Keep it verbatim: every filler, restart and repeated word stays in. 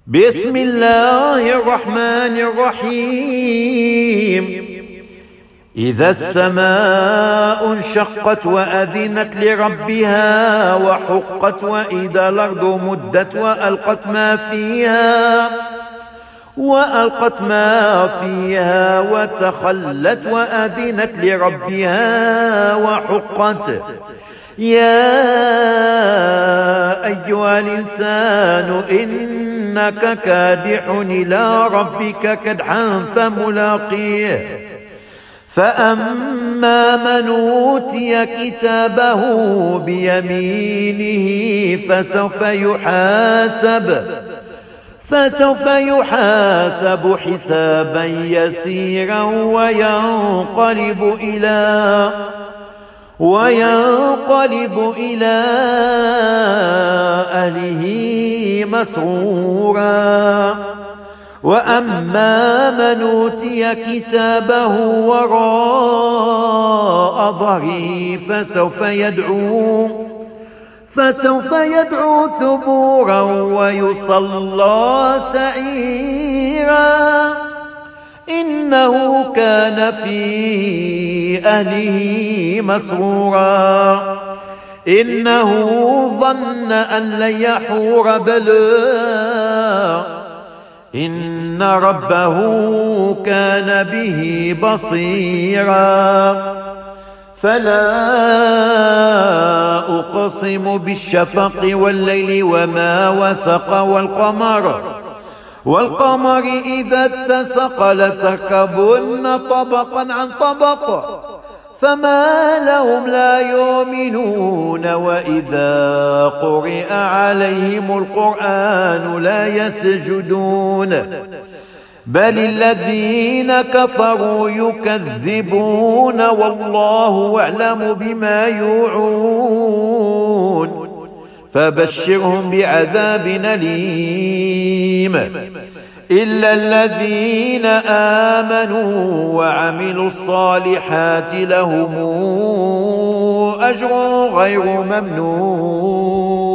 بسم الله الرحمن الرحيم. إذا السماء انشقت وأذنت لربها وحقت، وإذا الأرض مدت وألقت ما فيها وألقت ما فيها وتخلت وأذنت لربها وحقت. يا أيها الإنسان إنك كادح إلى ربك كدحا فملاقيه. فأما من أوتي كتابه بيمينه فسوف يحاسب فسوف يحاسب حسابا يسيرا وينقلب إلى وينقلب إلى أهله مسرورا. وأما من أوتي كتابه وراء ظهره فسوف يدعو فسوف يدعو ثبورا ويصلى سعيرا. إنه كان في أهله مسرورا. إنه ظن أن لن يحور بلى إن ربه كان به بصيرا. فلا أقسم بالشفق والليل وما وسق والقمر والقمر إذا اتسق لتركبن طبقا عن طبق فما لهم لا يؤمنون. وإذا قرئ عليهم القرآن لا يسجدون بل الذين كفروا يكذبون والله أعلم بما يوعون. فبشرهم بعذاب أليم إلا الذين آمنوا وعملوا الصالحات لهم أجر غير ممنون.